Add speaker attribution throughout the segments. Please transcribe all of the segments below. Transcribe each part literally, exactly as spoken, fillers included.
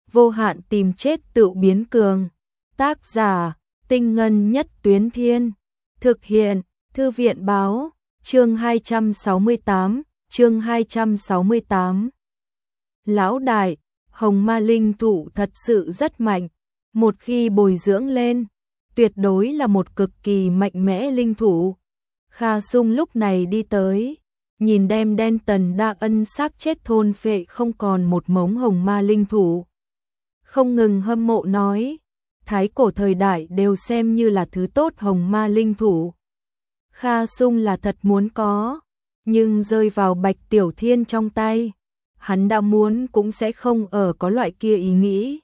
Speaker 1: vô hạn tìm chết tự biến cường. Tác giả, Tinh Ngân Nhất Tuyến Thiên. Thực hiện, Thư viện Báo, chương hai trăm sáu mươi tám, chương hai trăm sáu mươi tám. Lão đại, hồng ma linh thụ thật sự rất mạnh. Một khi bồi dưỡng lên, tuyệt đối là một cực kỳ mạnh mẽ linh thủ. Kha Sung lúc này đi tới, nhìn đem đen tần đa ân xác chết thôn phệ không còn một mống hồng ma linh thủ. Không ngừng hâm mộ nói, thái cổ thời đại đều xem như là thứ tốt hồng ma linh thủ. Kha Sung là thật muốn có, nhưng rơi vào Bạch Tiểu Thiên trong tay, hắn đã muốn cũng sẽ không ở có loại kia ý nghĩ.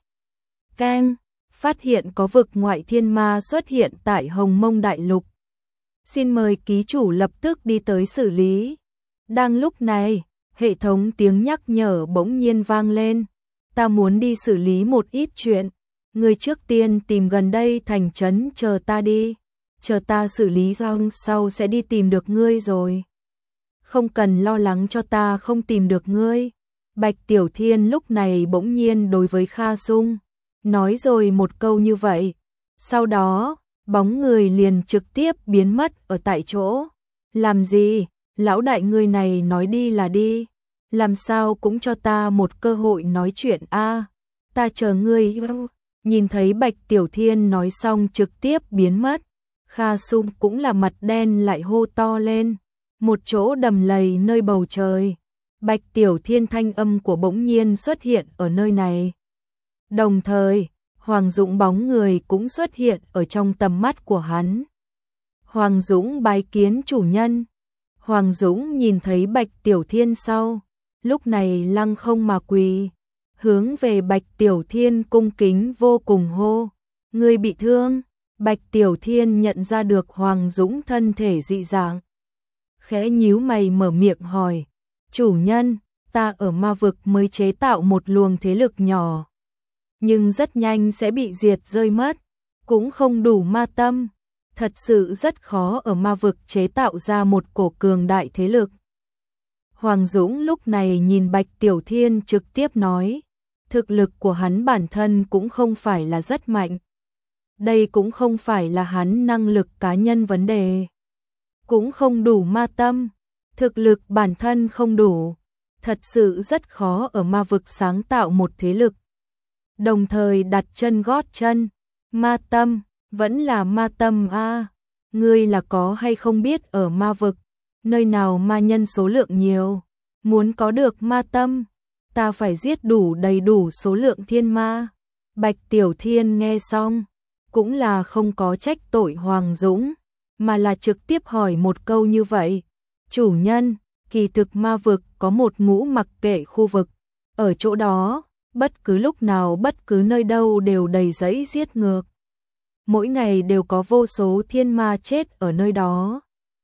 Speaker 1: Keng, phát hiện có vực ngoại thiên ma xuất hiện tại Hồng Mông Đại Lục. Xin mời ký chủ lập tức đi tới xử lý. Đang lúc này, hệ thống tiếng nhắc nhở bỗng nhiên vang lên. Ta muốn đi xử lý một ít chuyện. Người trước tiên tìm gần đây thành trấn chờ ta đi. Chờ ta xử lý xong sau sẽ đi tìm được ngươi rồi. Không cần lo lắng cho ta không tìm được ngươi. Bạch Tiểu Thiên lúc này bỗng nhiên đối với Kha Sung nói rồi một câu như vậy. Sau đó, bóng người liền trực tiếp biến mất ở tại chỗ. Làm gì? Lão đại người này nói đi là đi. Làm sao cũng cho ta một cơ hội nói chuyện a. Ta chờ ngươi. Nhìn thấy Bạch Tiểu Thiên nói xong trực tiếp biến mất. Kha Sung cũng là mặt đen lại hô to lên. Một chỗ đầm lầy nơi bầu trời. Bạch Tiểu Thiên thanh âm của bỗng nhiên xuất hiện ở nơi này. Đồng thời, Hoàng Dũng bóng người cũng xuất hiện ở trong tầm mắt của hắn. Hoàng Dũng bái kiến chủ nhân. Hoàng Dũng nhìn thấy Bạch Tiểu Thiên sau, lúc này lăng không mà quỳ, hướng về Bạch Tiểu Thiên cung kính vô cùng hô. Ngươi bị thương? Bạch Tiểu Thiên nhận ra được Hoàng Dũng thân thể dị dạng. Khẽ nhíu mày mở miệng hỏi. Chủ nhân, ta ở ma vực mới chế tạo một luồng thế lực nhỏ. Nhưng rất nhanh sẽ bị diệt rơi mất. Cũng không đủ ma tâm. Thật sự rất khó ở ma vực chế tạo ra một cổ cường đại thế lực. Hoàng Dũng lúc này nhìn Bạch Tiểu Thiên trực tiếp nói. Thực lực của hắn bản thân cũng không phải là rất mạnh. Đây cũng không phải là hắn năng lực cá nhân vấn đề. Cũng không đủ ma tâm. Thực lực bản thân không đủ. Thật sự rất khó ở ma vực sáng tạo một thế lực. Đồng thời đặt chân gót chân. Ma tâm, vẫn là ma tâm a. À, ngươi là có hay không biết ở ma vực, nơi nào ma nhân số lượng nhiều. Muốn có được ma tâm, ta phải giết đủ đầy đủ số lượng thiên ma. Bạch Tiểu Thiên nghe xong, cũng là không có trách tội Hoàng Dũng, mà là trực tiếp hỏi một câu như vậy. Chủ nhân, kỳ thực ma vực có một ngũ mặc kệ khu vực. Ở chỗ đó, bất cứ lúc nào bất cứ nơi đâu đều đầy rẫy giết ngược. Mỗi ngày đều có vô số thiên ma chết ở nơi đó.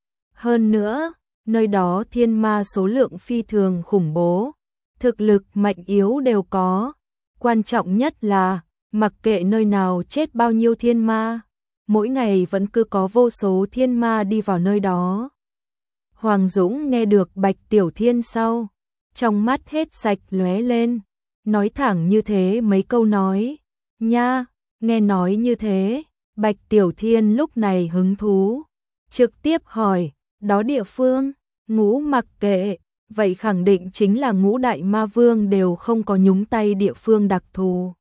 Speaker 1: Hơn nữa, nơi đó thiên ma số lượng phi thường khủng bố. Thực lực mạnh yếu đều có. Quan trọng nhất là, mặc kệ nơi nào chết bao nhiêu thiên ma, mỗi ngày vẫn cứ có vô số thiên ma đi vào nơi đó. Hoàng Dũng nghe được Bạch Tiểu Thiên sau, trong mắt hết sạch lóe lên, nói thẳng như thế mấy câu nói. Nha, nghe nói như thế, Bạch Tiểu Thiên lúc này hứng thú, trực tiếp hỏi, đó địa phương, ngũ mặc kệ, vậy khẳng định chính là ngũ đại ma vương đều không có nhúng tay địa phương đặc thù.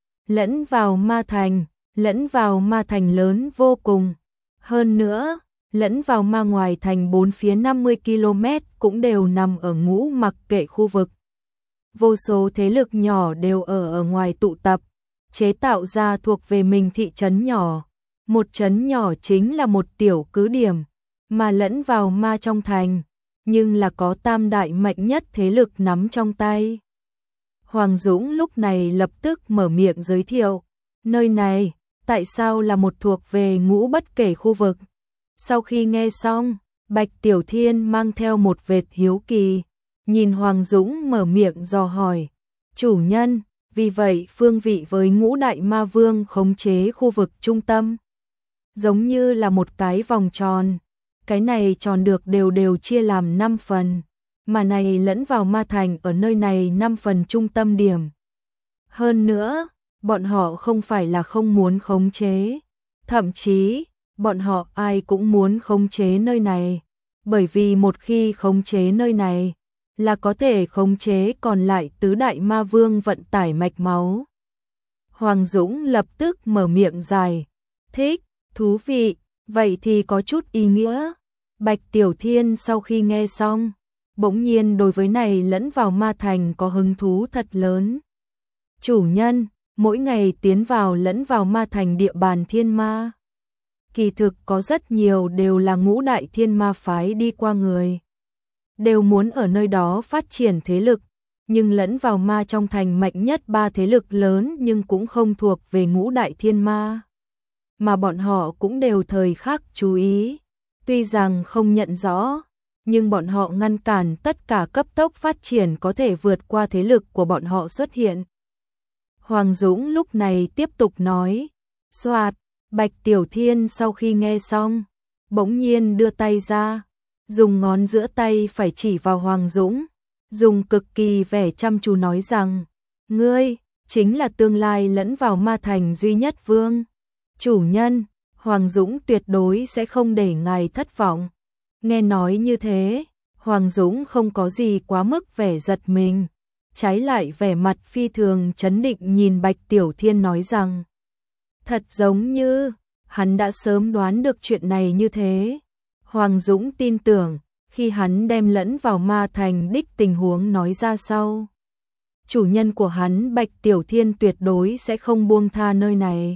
Speaker 1: Lẫn vào ma thành, lẫn vào ma thành lớn vô cùng. Hơn nữa, lẫn vào ma ngoài thành bốn phía năm mươi ki lô mét cũng đều nằm ở ngũ mặc kệ khu vực. Vô số thế lực nhỏ đều ở ở ngoài tụ tập, chế tạo ra thuộc về mình thị trấn nhỏ. Một trấn nhỏ chính là một tiểu cứ điểm, mà lẫn vào ma trong thành, nhưng là có tam đại mạnh nhất thế lực nắm trong tay. Hoàng Dũng lúc này lập tức mở miệng giới thiệu, nơi này, tại sao là một thuộc về ngũ bất kể khu vực. Sau khi nghe xong, Bạch Tiểu Thiên mang theo một vệt hiếu kỳ, nhìn Hoàng Dũng mở miệng dò hỏi, chủ nhân, vì vậy phương vị với ngũ đại ma vương khống chế khu vực trung tâm. Giống như là một cái vòng tròn, cái này tròn được đều đều chia làm năm phần, mà này lẫn vào ma thành ở nơi này năm phần trung tâm điểm. Hơn nữa, bọn họ không phải là không muốn khống chế, thậm chí, bọn họ ai cũng muốn khống chế nơi này, bởi vì một khi khống chế nơi này, là có thể khống chế còn lại tứ đại ma vương vận tải mạch máu. Hoàng Dũng lập tức mở miệng dài, thích, thú vị, vậy thì có chút ý nghĩa. Bạch Tiểu Thiên sau khi nghe xong, bỗng nhiên đối với này lẫn vào ma thành có hứng thú thật lớn. Chủ nhân, mỗi ngày tiến vào lẫn vào ma thành địa bàn thiên ma. Kỳ thực có rất nhiều đều là ngũ đại thiên ma phái đi qua người. Đều muốn ở nơi đó phát triển thế lực, nhưng lẫn vào ma trong thành mạnh nhất ba thế lực lớn nhưng cũng không thuộc về ngũ đại thiên ma. Mà bọn họ cũng đều thời khắc chú ý. Tuy rằng không nhận rõ, nhưng bọn họ ngăn cản tất cả cấp tốc phát triển có thể vượt qua thế lực của bọn họ xuất hiện. Hoàng Dũng lúc này tiếp tục nói, xoạt, Bạch Tiểu Thiên sau khi nghe xong, bỗng nhiên đưa tay ra, dùng ngón giữa tay phải chỉ vào Hoàng Dũng, dùng cực kỳ vẻ chăm chú nói rằng, ngươi, chính là tương lai lẫn vào ma thành duy nhất vương. Chủ nhân, Hoàng Dũng tuyệt đối sẽ không để ngài thất vọng. Nghe nói như thế, Hoàng Dũng không có gì quá mức vẻ giật mình, trái lại vẻ mặt phi thường trấn định nhìn Bạch Tiểu Thiên nói rằng, thật giống như, hắn đã sớm đoán được chuyện này như thế. Hoàng Dũng tin tưởng, khi hắn đem lẫn vào ma thành đích tình huống nói ra sau. Chủ nhân của hắn Bạch Tiểu Thiên tuyệt đối sẽ không buông tha nơi này.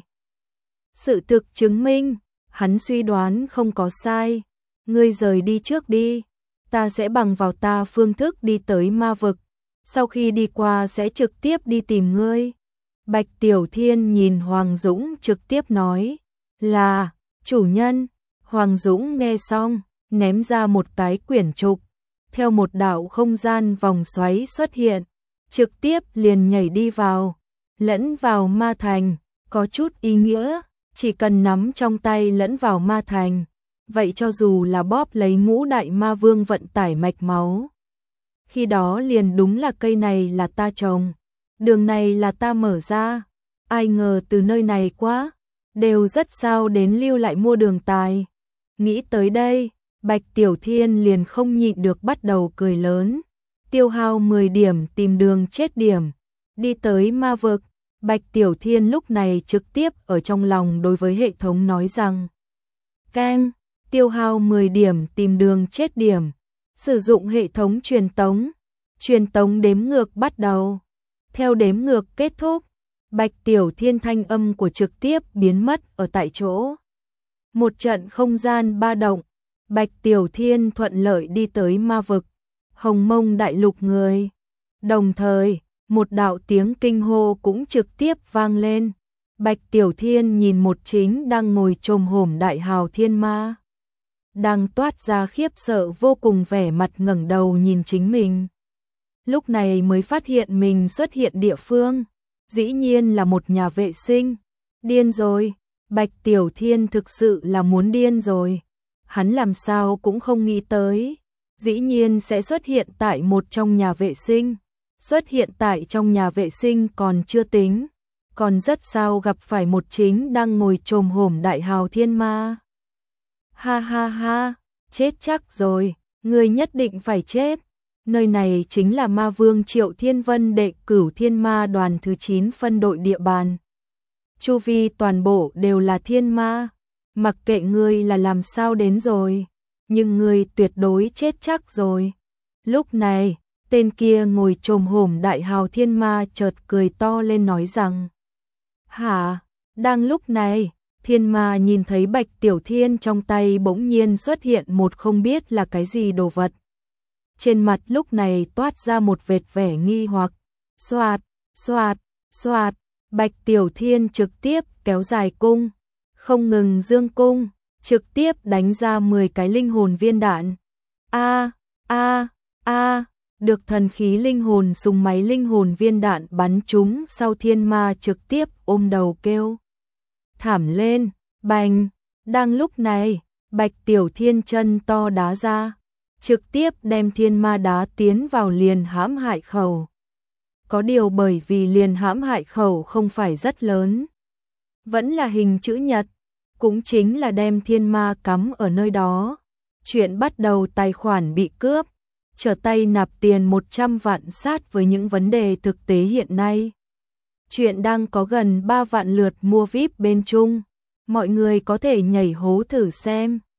Speaker 1: Sự thực chứng minh, hắn suy đoán không có sai. Ngươi rời đi trước đi, ta sẽ bằng vào ta phương thức đi tới ma vực. Sau khi đi qua sẽ trực tiếp đi tìm ngươi. Bạch Tiểu Thiên nhìn Hoàng Dũng trực tiếp nói, là, chủ nhân. Hoàng Dũng nghe xong, ném ra một cái quyển trục, theo một đạo không gian vòng xoáy xuất hiện, trực tiếp liền nhảy đi vào, lẫn vào ma thành, có chút ý nghĩa, chỉ cần nắm trong tay lẫn vào ma thành, vậy cho dù là bóp lấy ngũ đại ma vương vận tải mạch máu. Khi đó liền đúng là cây này là ta trồng, đường này là ta mở ra, ai ngờ từ nơi này quá, đều rất sao đến lưu lại mua đường tài. Nghĩ tới đây, Bạch Tiểu Thiên liền không nhịn được bắt đầu cười lớn, tiêu hao mười điểm tìm đường chết điểm, đi tới ma vực. Bạch Tiểu Thiên lúc này trực tiếp ở trong lòng đối với hệ thống nói rằng, keng, tiêu hao mười điểm tìm đường chết điểm, sử dụng hệ thống truyền tống, truyền tống đếm ngược bắt đầu. Theo đếm ngược kết thúc, Bạch Tiểu Thiên thanh âm của trực tiếp biến mất ở tại chỗ. Một trận không gian ba động, Bạch Tiểu Thiên thuận lợi đi tới ma vực, Hồng Mông đại lục người. Đồng thời, một đạo tiếng kinh hô cũng trực tiếp vang lên. Bạch Tiểu Thiên nhìn một chính đang ngồi chồm hổm đại hào thiên ma, đang toát ra khiếp sợ vô cùng vẻ mặt ngẩng đầu nhìn chính mình. Lúc này mới phát hiện mình xuất hiện địa phương, dĩ nhiên là một nhà vệ sinh. Điên rồi, Bạch Tiểu Thiên thực sự là muốn điên rồi. Hắn làm sao cũng không nghĩ tới, dĩ nhiên sẽ xuất hiện tại một trong nhà vệ sinh. Xuất hiện tại trong nhà vệ sinh còn chưa tính, còn rất sao gặp phải một chính đang ngồi chồm hổm đại hào thiên ma. Ha ha ha, chết chắc rồi, ngươi nhất định phải chết. Nơi này chính là ma vương Triệu Thiên Vân đệ cửu thiên ma đoàn thứ chín phân đội địa bàn. Chu vi toàn bộ đều là thiên ma, mặc kệ ngươi là làm sao đến rồi, nhưng ngươi tuyệt đối chết chắc rồi. Lúc này, tên kia ngồi chồm hổm đại hào thiên ma chợt cười to lên nói rằng, hả? Đang lúc này, thiên ma nhìn thấy Bạch Tiểu Thiên trong tay bỗng nhiên xuất hiện một không biết là cái gì đồ vật. Trên mặt lúc này toát ra một vệt vẻ nghi hoặc. Xoạt, xoạt, xoạt, Bạch Tiểu Thiên trực tiếp kéo dài cung, không ngừng dương cung, trực tiếp đánh ra mười cái linh hồn viên đạn. A, a, a, được thần khí linh hồn súng máy linh hồn viên đạn bắn trúng sau thiên ma trực tiếp ôm đầu kêu thảm lên, bành. Đang lúc này, Bạch Tiểu Thiên chân to đá ra, trực tiếp đem thiên ma đá tiến vào liền hãm hại khẩu. có điều bởi vì liền hãm hại khẩu không phải rất lớn, vẫn là hình chữ nhật, cũng chính là đem thiên ma cắm ở nơi đó. Chuyện bắt đầu tài khoản bị cướp, trở tay nạp tiền một trăm vạn sát với những vấn đề thực tế hiện nay. Chuyện đang có gần ba vạn lượt mua vi ai pi bên Trung, mọi người có thể nhảy hố thử xem.